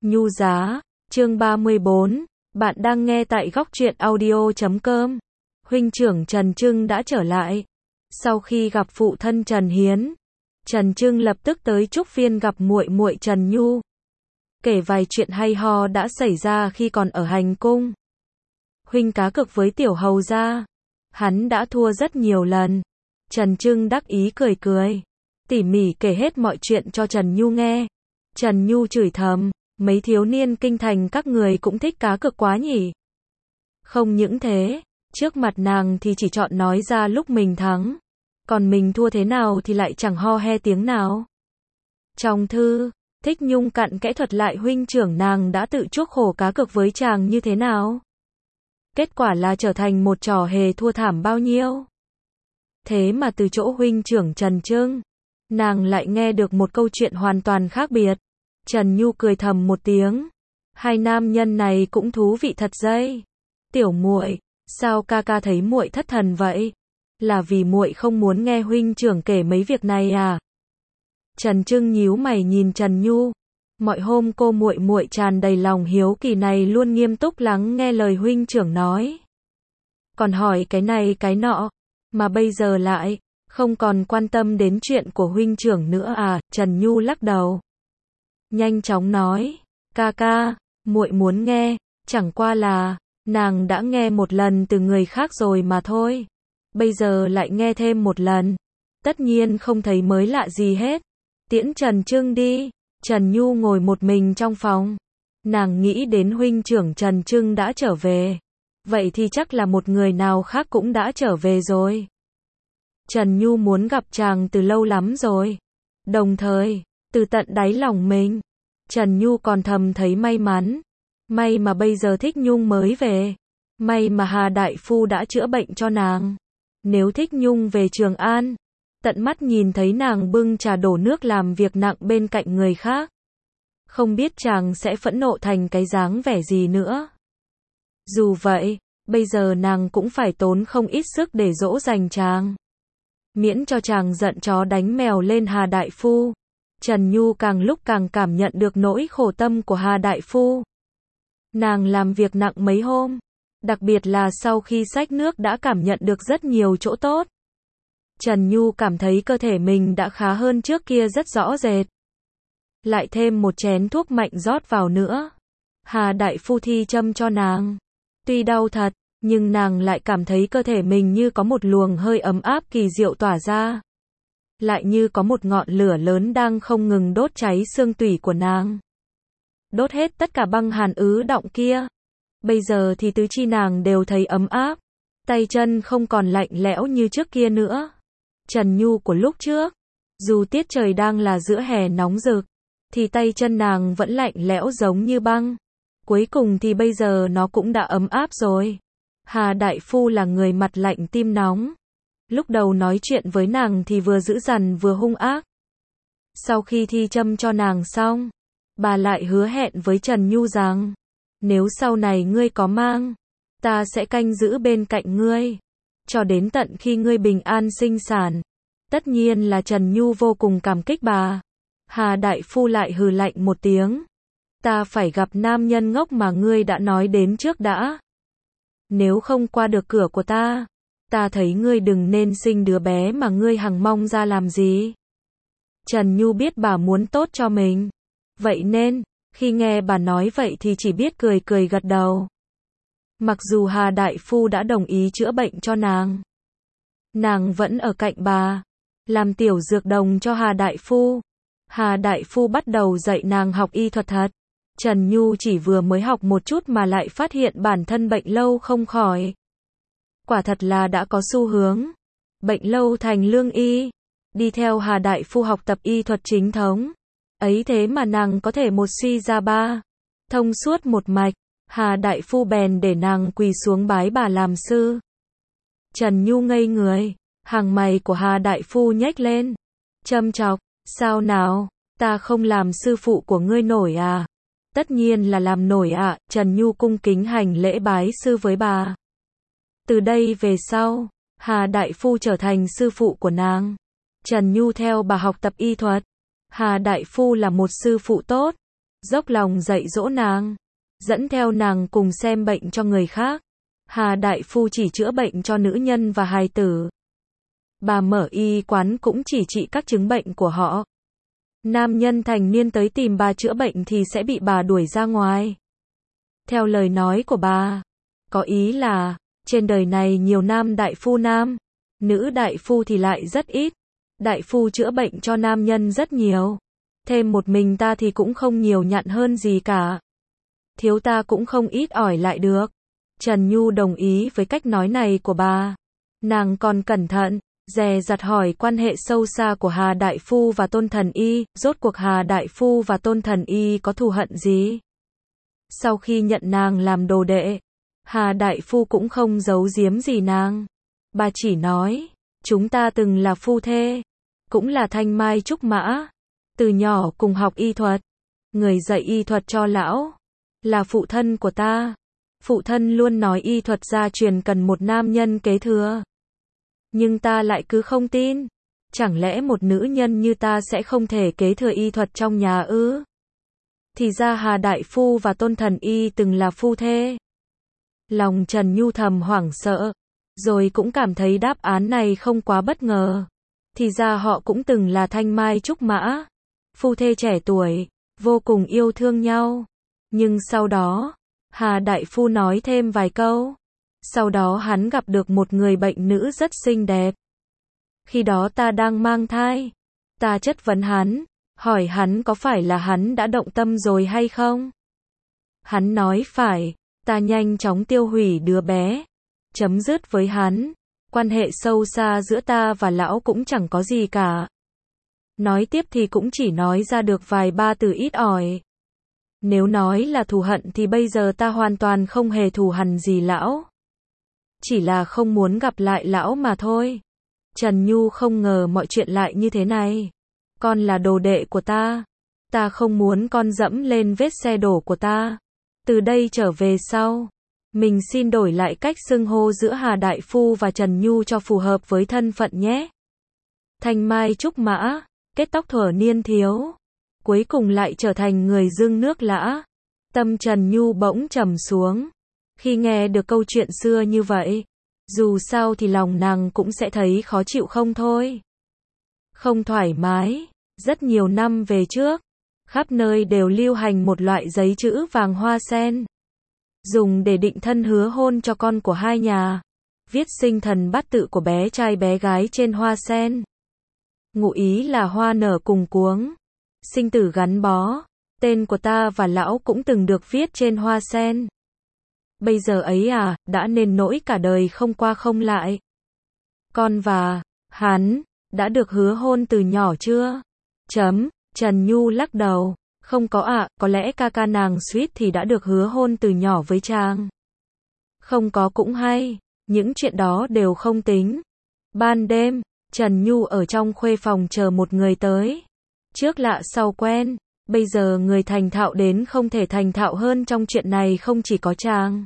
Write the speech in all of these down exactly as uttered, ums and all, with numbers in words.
Nhu giá, chương ba mươi bốn, bạn đang nghe tại góc truyện audio chấm com. Huynh trưởng Trần Trưng đã trở lại. Sau khi gặp phụ thân Trần Hiến, Trần Trưng lập tức tới Trúc Viên gặp muội muội Trần Nhu. Kể vài chuyện hay ho đã xảy ra khi còn ở hành cung. Huynh cá cược với tiểu hầu gia, hắn đã thua rất nhiều lần. Trần Trưng đắc ý cười cười, tỉ mỉ kể hết mọi chuyện cho Trần Nhu nghe. Trần Nhu chửi thầm, mấy thiếu niên kinh thành các người cũng thích cá cược quá nhỉ. Không những thế, trước mặt nàng thì chỉ chọn nói ra lúc mình thắng, còn mình thua thế nào thì lại chẳng ho he tiếng nào. Trong thư, Thích Nhung cặn kẽ thuật lại huynh trưởng nàng đã tự chuốc khổ cá cược với chàng như thế nào. Kết quả là trở thành một trò hề thua thảm bao nhiêu. Thế mà từ chỗ huynh trưởng Trần Trưng, nàng lại nghe được một câu chuyện hoàn toàn khác biệt. Trần Nhu cười thầm một tiếng, hai nam nhân này cũng thú vị thật dây. Tiểu muội, sao ca ca thấy muội thất thần vậy? Là vì muội không muốn nghe huynh trưởng kể mấy việc này à? Trần Trưng nhíu mày nhìn Trần Nhu. Mọi hôm cô muội muội tràn đầy lòng hiếu kỳ này luôn nghiêm túc lắng nghe lời huynh trưởng nói. Còn hỏi cái này cái nọ, mà bây giờ lại không còn quan tâm đến chuyện của huynh trưởng nữa à? Trần Nhu lắc đầu, nhanh chóng nói, ca ca, muội muốn nghe, chẳng qua là nàng đã nghe một lần từ người khác rồi mà thôi. Bây giờ lại nghe thêm một lần, tất nhiên không thấy mới lạ gì hết. Tiễn Trần Trưng đi. Trần Nhu ngồi một mình trong phòng. Nàng nghĩ đến huynh trưởng Trần Trưng đã trở về. Vậy thì chắc là một người nào khác cũng đã trở về rồi. Trần Nhu muốn gặp chàng từ lâu lắm rồi. Đồng thời, từ tận đáy lòng mình, Trần Nhu còn thầm thấy may mắn. May mà bây giờ Thích Nhung mới về. May mà Hà Đại Phu đã chữa bệnh cho nàng. Nếu Thích Nhung về Trường An, tận mắt nhìn thấy nàng bưng trà đổ nước làm việc nặng bên cạnh người khác, không biết chàng sẽ phẫn nộ thành cái dáng vẻ gì nữa. Dù vậy, bây giờ nàng cũng phải tốn không ít sức để dỗ dành chàng, miễn cho chàng giận chó đánh mèo lên Hà Đại Phu. Trần Nhu càng lúc càng cảm nhận được nỗi khổ tâm của Hà Đại Phu. Nàng làm việc nặng mấy hôm, đặc biệt là sau khi xách nước đã cảm nhận được rất nhiều chỗ tốt. Trần Nhu cảm thấy cơ thể mình đã khá hơn trước kia rất rõ rệt. Lại thêm một chén thuốc mạnh rót vào nữa. Hà Đại Phu thi châm cho nàng. Tuy đau thật, nhưng nàng lại cảm thấy cơ thể mình như có một luồng hơi ấm áp kỳ diệu tỏa ra. Lại như có một ngọn lửa lớn đang không ngừng đốt cháy xương tủy của nàng. Đốt hết tất cả băng hàn ứ đọng kia. Bây giờ thì tứ chi nàng đều thấy ấm áp. Tay chân không còn lạnh lẽo như trước kia nữa. Trần Nhu của lúc trước, dù tiết trời đang là giữa hè nóng rực, thì tay chân nàng vẫn lạnh lẽo giống như băng. Cuối cùng thì bây giờ nó cũng đã ấm áp rồi. Hà Đại Phu là người mặt lạnh tim nóng. Lúc đầu nói chuyện với nàng thì vừa dữ dằn vừa hung ác. Sau khi thi châm cho nàng xong, bà lại hứa hẹn với Trần Nhu rằng, nếu sau này ngươi có mang, ta sẽ canh giữ bên cạnh ngươi, cho đến tận khi ngươi bình an sinh sản. Tất nhiên là Trần Nhu vô cùng cảm kích bà. Hà Đại Phu lại hừ lạnh một tiếng. Ta phải gặp nam nhân ngốc mà ngươi đã nói đến trước đã. Nếu không qua được cửa của ta, ta thấy ngươi đừng nên sinh đứa bé mà ngươi hằng mong ra làm gì. Trần Nhu biết bà muốn tốt cho mình. Vậy nên, khi nghe bà nói vậy thì chỉ biết cười cười gật đầu. Mặc dù Hà Đại Phu đã đồng ý chữa bệnh cho nàng, nàng vẫn ở cạnh bà, làm tiểu dược đồng cho Hà Đại Phu. Hà Đại Phu bắt đầu dạy nàng học y thuật thật. Trần Nhu chỉ vừa mới học một chút mà lại phát hiện bản thân bệnh lâu không khỏi. Quả thật là đã có xu hướng bệnh lâu thành lương y. Đi theo Hà Đại Phu học tập y thuật chính thống. Ấy thế mà nàng có thể một suy ra ba, thông suốt một mạch. Hà Đại Phu bèn để nàng quỳ xuống bái bà làm sư. Trần Nhu ngây người, hàng mày của Hà Đại Phu nhếch lên, châm chọc, sao nào, ta không làm sư phụ của ngươi nổi à? Tất nhiên là làm nổi ạ. À. Trần Nhu cung kính hành lễ bái sư với bà. Từ đây về sau, Hà Đại Phu trở thành sư phụ của nàng. Trần Nhu theo bà học tập y thuật. Hà Đại Phu là một sư phụ tốt. dốc lòng dạy dỗ nàng, dẫn theo nàng cùng xem bệnh cho người khác. Hà đại phu chỉ chữa bệnh cho nữ nhân và hài tử. Bà mở y quán cũng chỉ trị các chứng bệnh của họ. Nam nhân thành niên tới tìm bà chữa bệnh thì sẽ bị bà đuổi ra ngoài. Theo lời nói của bà, có ý là, trên đời này nhiều nam đại phu nam, nữ đại phu thì lại rất ít. Đại phu chữa bệnh cho nam nhân rất nhiều. Thêm một mình ta thì cũng không nhiều nhặn hơn gì cả. Thiếu ta cũng không ít ỏi lại được. Trần Nhu đồng ý với cách nói này của bà. Nàng còn cẩn thận, dè dặt hỏi quan hệ sâu xa của Hà đại phu và Tôn Thần Y, rốt cuộc Hà đại phu và Tôn Thần Y có thù hận gì? Sau khi nhận nàng làm đồ đệ, Hà đại phu cũng không giấu giếm gì nàng. Bà chỉ nói, chúng ta từng là phu thê, cũng là thanh mai trúc mã, từ nhỏ cùng học y thuật. Người dạy y thuật cho lão là phụ thân của ta. Phụ thân luôn nói y thuật gia truyền cần một nam nhân kế thừa. Nhưng ta lại cứ không tin. Chẳng lẽ một nữ nhân như ta sẽ không thể kế thừa y thuật trong nhà ư? Thì ra Hà đại phu và Tôn Thần Y từng là phu thê. Lòng Trần Nhu thầm hoảng sợ, rồi cũng cảm thấy đáp án này không quá bất ngờ. Thì ra họ cũng từng là thanh mai trúc mã, phu thê trẻ tuổi, vô cùng yêu thương nhau. Nhưng sau đó, Hà đại phu nói thêm vài câu. Sau đó hắn gặp được một người bệnh nữ rất xinh đẹp. Khi đó ta đang mang thai. Ta chất vấn hắn, hỏi hắn có phải là hắn đã động tâm rồi hay không? Hắn nói phải, ta nhanh chóng tiêu hủy đứa bé. Chấm dứt với hắn. Quan hệ sâu xa giữa ta và lão cũng chẳng có gì cả. Nói tiếp thì cũng chỉ nói ra được vài ba từ ít ỏi. Nếu nói là thù hận thì bây giờ ta hoàn toàn không hề thù hằn gì lão. Chỉ là không muốn gặp lại lão mà thôi. Trần Nhu không ngờ mọi chuyện lại như thế này. Con là đồ đệ của ta. Ta không muốn con dẫm lên vết xe đổ của ta. Từ đây trở về sau, mình xin đổi lại cách xưng hô giữa Hà đại phu và Trần Nhu cho phù hợp với thân phận nhé. Thanh mai trúc mã, kết tóc thuở niên thiếu, cuối cùng lại trở thành người dưng nước lã. Tâm Trần Nhu bỗng trầm xuống. Khi nghe được câu chuyện xưa như vậy, dù sao thì lòng nàng cũng sẽ thấy khó chịu không thôi. Không thoải mái. Rất nhiều năm về trước, khắp nơi đều lưu hành một loại giấy chữ vàng hoa sen, dùng để định thân hứa hôn cho con của hai nhà. Viết sinh thần bát tự của bé trai bé gái trên hoa sen. Ngụ ý là hoa nở cùng cuống, sinh tử gắn bó. Tên của ta và lão cũng từng được viết trên hoa sen. Bây giờ ấy à, đã nên nỗi cả đời không qua không lại. Con và hắn đã được hứa hôn từ nhỏ chưa? Chấm, Trần Nhu lắc đầu. Không có ạ, à, có lẽ ca ca nàng suýt thì đã được hứa hôn từ nhỏ với chàng. Không có cũng hay, những chuyện đó đều không tính. Ban đêm, Trần Nhu ở trong khuê phòng chờ một người tới. Trước lạ sau quen, bây giờ người thành thạo đến không thể thành thạo hơn trong chuyện này không chỉ có chàng,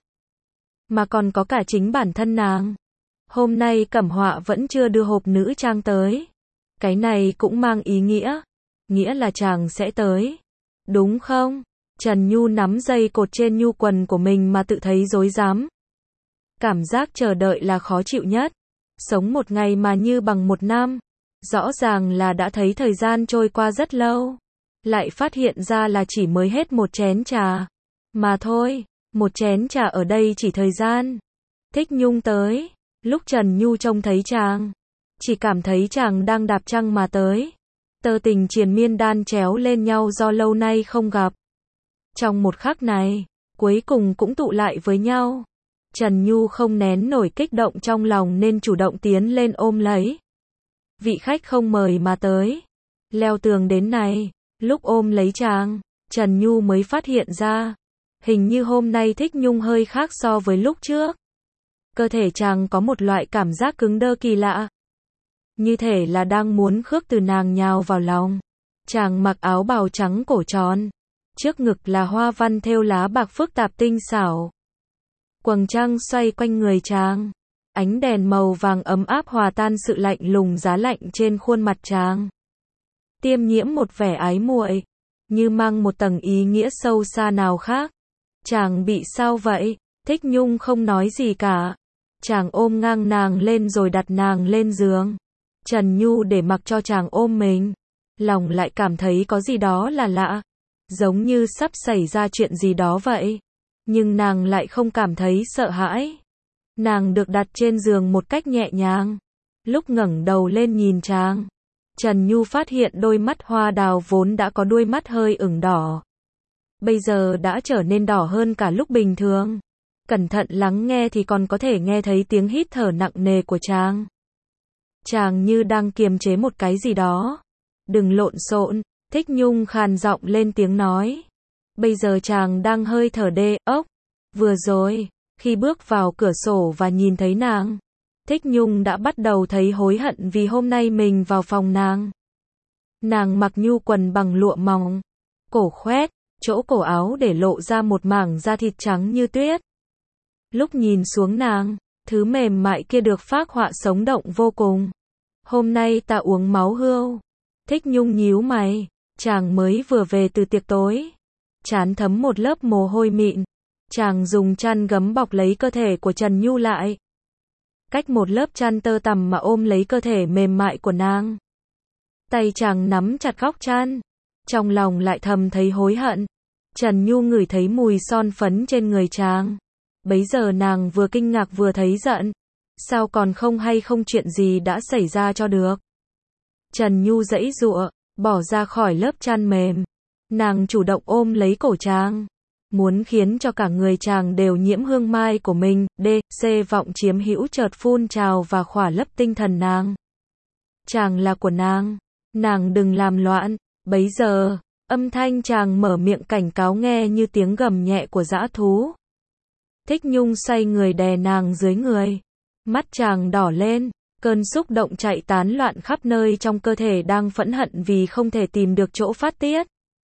mà còn có cả chính bản thân nàng. Hôm nay Cẩm Họa vẫn chưa đưa hộp nữ trang tới. Cái này cũng mang ý nghĩa, nghĩa là chàng sẽ tới. Đúng không? Trần Nhu nắm dây cột trên nhu quần của mình mà tự thấy rối rắm. Cảm giác chờ đợi là khó chịu nhất. Sống một ngày mà như bằng một năm. Rõ ràng là đã thấy thời gian trôi qua rất lâu. Lại phát hiện ra là chỉ mới hết một chén trà. Mà thôi, một chén trà ở đây chỉ thời gian. Thích Nhung tới. Lúc Trần Nhu trông thấy chàng, chỉ cảm thấy chàng đang đạp trăng mà tới. Tơ tình triền miên đan chéo lên nhau do lâu nay không gặp. Trong một khắc này, cuối cùng cũng tụ lại với nhau. Trần Nhu không nén nổi kích động trong lòng nên chủ động tiến lên ôm lấy. Vị khách không mời mà tới. Leo tường đến này, lúc ôm lấy chàng, Trần Nhu mới phát hiện ra. Hình như hôm nay Thích Nhung hơi khác so với lúc trước. Cơ thể chàng có một loại cảm giác cứng đơ kỳ lạ. Như thể là đang muốn khước từ nàng nhào vào lòng. Chàng mặc áo bào trắng cổ tròn. Trước ngực là hoa văn thêu lá bạc phức tạp tinh xảo. Quầng trăng xoay quanh người chàng. Ánh đèn màu vàng ấm áp hòa tan sự lạnh lùng giá lạnh trên khuôn mặt chàng. Tiêm nhiễm một vẻ ái muội. như mang một tầng ý nghĩa sâu xa nào khác. Chàng bị sao vậy? Thích Nhung không nói gì cả. Chàng ôm ngang nàng lên rồi đặt nàng lên giường. Trần Nhu để mặc cho chàng ôm mình. Lòng lại cảm thấy có gì đó là lạ. Giống như sắp xảy ra chuyện gì đó vậy. Nhưng nàng lại không cảm thấy sợ hãi. Nàng được đặt trên giường một cách nhẹ nhàng. Lúc ngẩng đầu lên nhìn chàng, Trần Nhu phát hiện đôi mắt hoa đào vốn đã có đuôi mắt hơi ửng đỏ. Bây giờ đã trở nên đỏ hơn cả lúc bình thường. Cẩn thận lắng nghe thì còn có thể nghe thấy tiếng hít thở nặng nề của chàng. Chàng như đang kiềm chế một cái gì đó. Đừng lộn xộn, Thích Nhung khàn giọng lên tiếng nói. Bây giờ chàng đang hơi thở đê ốc. Vừa rồi, khi bước vào cửa sổ và nhìn thấy nàng, Thích Nhung đã bắt đầu thấy hối hận vì hôm nay mình vào phòng nàng. Nàng mặc nhu quần bằng lụa mỏng, cổ khoét, chỗ cổ áo để lộ ra một mảng da thịt trắng như tuyết. Lúc nhìn xuống nàng, thứ mềm mại kia được phác họa sống động vô cùng. Hôm nay ta uống máu hươu. Thích Nhung nhíu mày, chàng mới vừa về từ tiệc tối. Trán thấm một lớp mồ hôi mịn. Chàng dùng chăn gấm bọc lấy cơ thể của Trần Nhu lại. Cách một lớp chăn tơ tằm mà ôm lấy cơ thể mềm mại của nàng. Tay chàng nắm chặt góc chăn. Trong lòng lại thầm thấy hối hận. Trần Nhu ngửi thấy mùi son phấn trên người chàng. Bấy giờ nàng vừa kinh ngạc vừa thấy giận. Sao còn không hay không chuyện gì đã xảy ra cho được. Trần Nhu giãy giụa, bỏ ra khỏi lớp chăn mềm. Nàng chủ động ôm lấy cổ chàng. Muốn khiến cho cả người chàng đều nhiễm hương mai của mình. D. C. Vọng chiếm hữu chợt phun trào và khỏa lấp tinh thần nàng. Chàng là của nàng. Nàng đừng làm loạn. Bấy giờ, âm thanh chàng mở miệng cảnh cáo nghe như tiếng gầm nhẹ của dã thú. Thích Nhung xoay người đè nàng dưới người. Mắt chàng đỏ lên. Cơn xúc động chạy tán loạn khắp nơi trong cơ thể đang phẫn hận vì không thể tìm được chỗ phát tiết.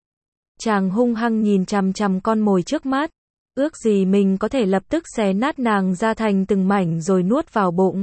Chàng hung hăng nhìn chằm chằm con mồi trước mắt. Ước gì mình có thể lập tức xé nát nàng ra thành từng mảnh rồi nuốt vào bụng.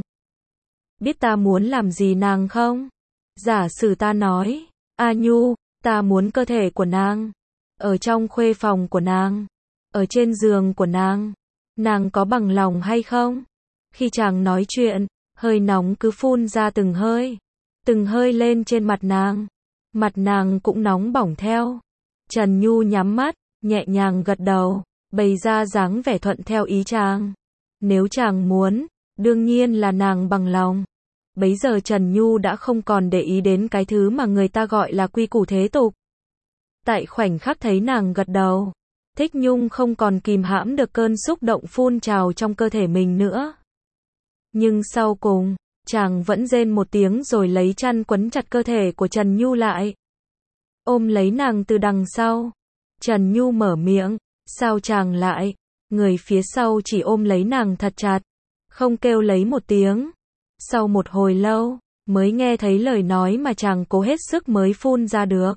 Biết ta muốn làm gì nàng không? Giả sử ta nói, A Nhu, ta muốn cơ thể của nàng. Ở trong khuê phòng của nàng. Ở trên giường của nàng. Nàng có bằng lòng hay không? Khi chàng nói chuyện, hơi nóng cứ phun ra từng hơi. Từng hơi lên trên mặt nàng. Mặt nàng cũng nóng bỏng theo. Trần Nhu nhắm mắt, nhẹ nhàng gật đầu, bày ra dáng vẻ thuận theo ý chàng. Nếu chàng muốn, đương nhiên là nàng bằng lòng. Bấy giờ Trần Nhu đã không còn để ý đến cái thứ mà người ta gọi là quy củ thế tục. Tại khoảnh khắc thấy nàng gật đầu, Thích Nhung không còn kìm hãm được cơn xúc động phun trào trong cơ thể mình nữa. Nhưng sau cùng, chàng vẫn rên một tiếng rồi lấy chăn quấn chặt cơ thể của Trần Nhu lại. Ôm lấy nàng từ đằng sau. Trần Nhu mở miệng, sao chàng lại? Người phía sau chỉ ôm lấy nàng thật chặt, không kêu lấy một tiếng. Sau một hồi lâu, mới nghe thấy lời nói mà chàng cố hết sức mới phun ra được.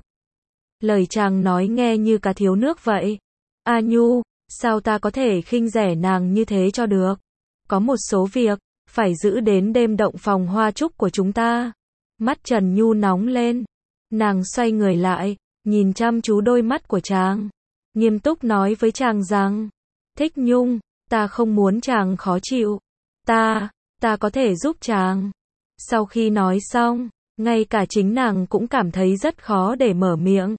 Lời chàng nói nghe như cá thiếu nước vậy. A Nhu, sao ta có thể khinh rẻ nàng như thế cho được? Có một số việc, phải giữ đến đêm động phòng hoa trúc của chúng ta. Mắt Trần Nhu nóng lên. Nàng xoay người lại, nhìn chăm chú đôi mắt của chàng. Nghiêm túc nói với chàng rằng, Thích Nhung, ta không muốn chàng khó chịu. Ta, ta có thể giúp chàng. Sau khi nói xong, ngay cả chính nàng cũng cảm thấy rất khó để mở miệng.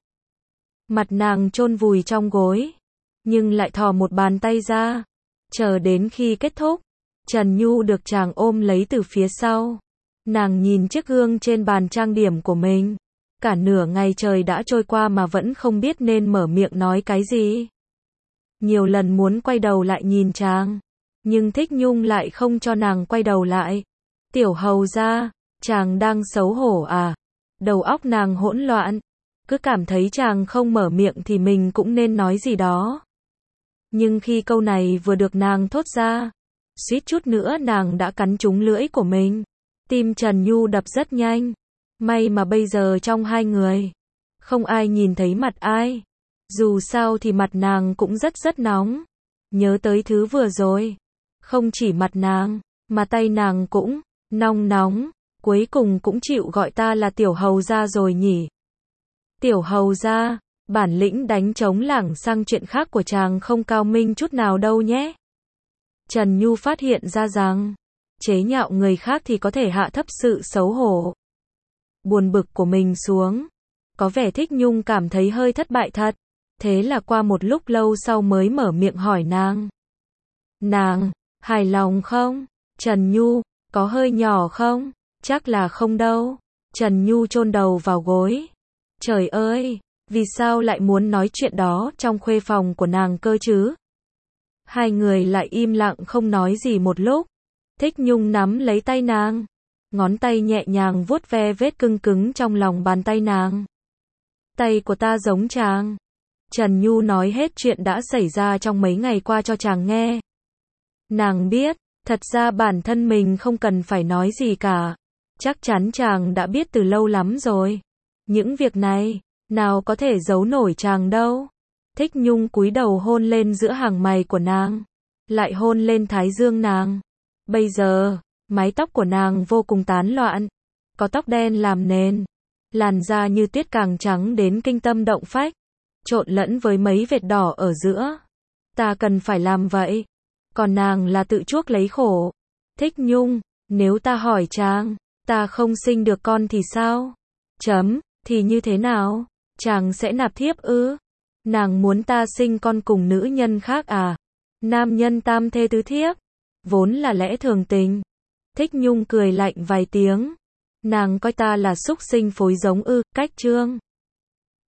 Mặt nàng chôn vùi trong gối, nhưng lại thò một bàn tay ra. Chờ đến khi kết thúc, Trần Nhu được chàng ôm lấy từ phía sau. Nàng nhìn chiếc gương trên bàn trang điểm của mình. Cả nửa ngày trời đã trôi qua mà vẫn không biết nên mở miệng nói cái gì. Nhiều lần muốn quay đầu lại nhìn chàng, nhưng Thích Nhung lại không cho nàng quay đầu lại. Tiểu hầu gia, chàng đang xấu hổ à? Đầu óc nàng hỗn loạn, cứ cảm thấy chàng không mở miệng thì mình cũng nên nói gì đó. Nhưng khi câu này vừa được nàng thốt ra, suýt chút nữa nàng đã cắn trúng lưỡi của mình. Tim Trần Nhu đập rất nhanh. May mà bây giờ trong hai người, không ai nhìn thấy mặt ai. Dù sao thì mặt nàng cũng rất rất nóng. Nhớ tới thứ vừa rồi. Không chỉ mặt nàng, mà tay nàng cũng nóng nóng. Cuối cùng cũng chịu gọi ta là tiểu hầu gia rồi nhỉ. Tiểu hầu gia, Bản lĩnh đánh trống lảng sang chuyện khác của chàng không cao minh chút nào đâu nhé. Trần Nhu phát hiện ra rằng, chế nhạo người khác thì có thể hạ thấp sự xấu hổ, buồn bực của mình xuống. Có vẻ Thích Nhung cảm thấy hơi thất bại thật. Thế là qua một lúc lâu sau mới mở miệng hỏi nàng. Nàng, hài lòng không? Trần Nhu, có hơi nhỏ không? Chắc là không đâu. Trần Nhu chôn đầu vào gối. Trời ơi, vì sao lại muốn nói chuyện đó trong khuê phòng của nàng cơ chứ? Hai người lại im lặng không nói gì một lúc. Thích Nhung nắm lấy tay nàng, ngón tay nhẹ nhàng vuốt ve vết cưng cứng trong lòng bàn tay nàng. Tay của ta giống chàng. Trần Nhu nói hết chuyện đã xảy ra trong mấy ngày qua cho chàng nghe. Nàng biết, thật ra bản thân mình không cần phải nói gì cả. Chắc chắn chàng đã biết từ lâu lắm rồi. Những việc này, nào có thể giấu nổi chàng đâu. Thích Nhung cúi đầu hôn lên giữa hàng mày của nàng, lại hôn lên thái dương nàng. Bây giờ, mái tóc của nàng vô cùng tán loạn, có tóc đen làm nền, làn da như tuyết càng trắng đến kinh tâm động phách, trộn lẫn với mấy vệt đỏ ở giữa. Ta cần phải làm vậy, còn nàng là tự chuốc lấy khổ. Thích Nhung, nếu ta hỏi chàng, ta không sinh được con thì sao? Chấm, thì như thế nào? Chàng sẽ nạp thiếp ư? Nàng muốn ta sinh con cùng nữ nhân khác à? Nam nhân tam thê tứ thiếp, vốn là lẽ thường tình. Thích Nhung cười lạnh vài tiếng. Nàng coi ta là súc sinh phối giống ư? Cách Trương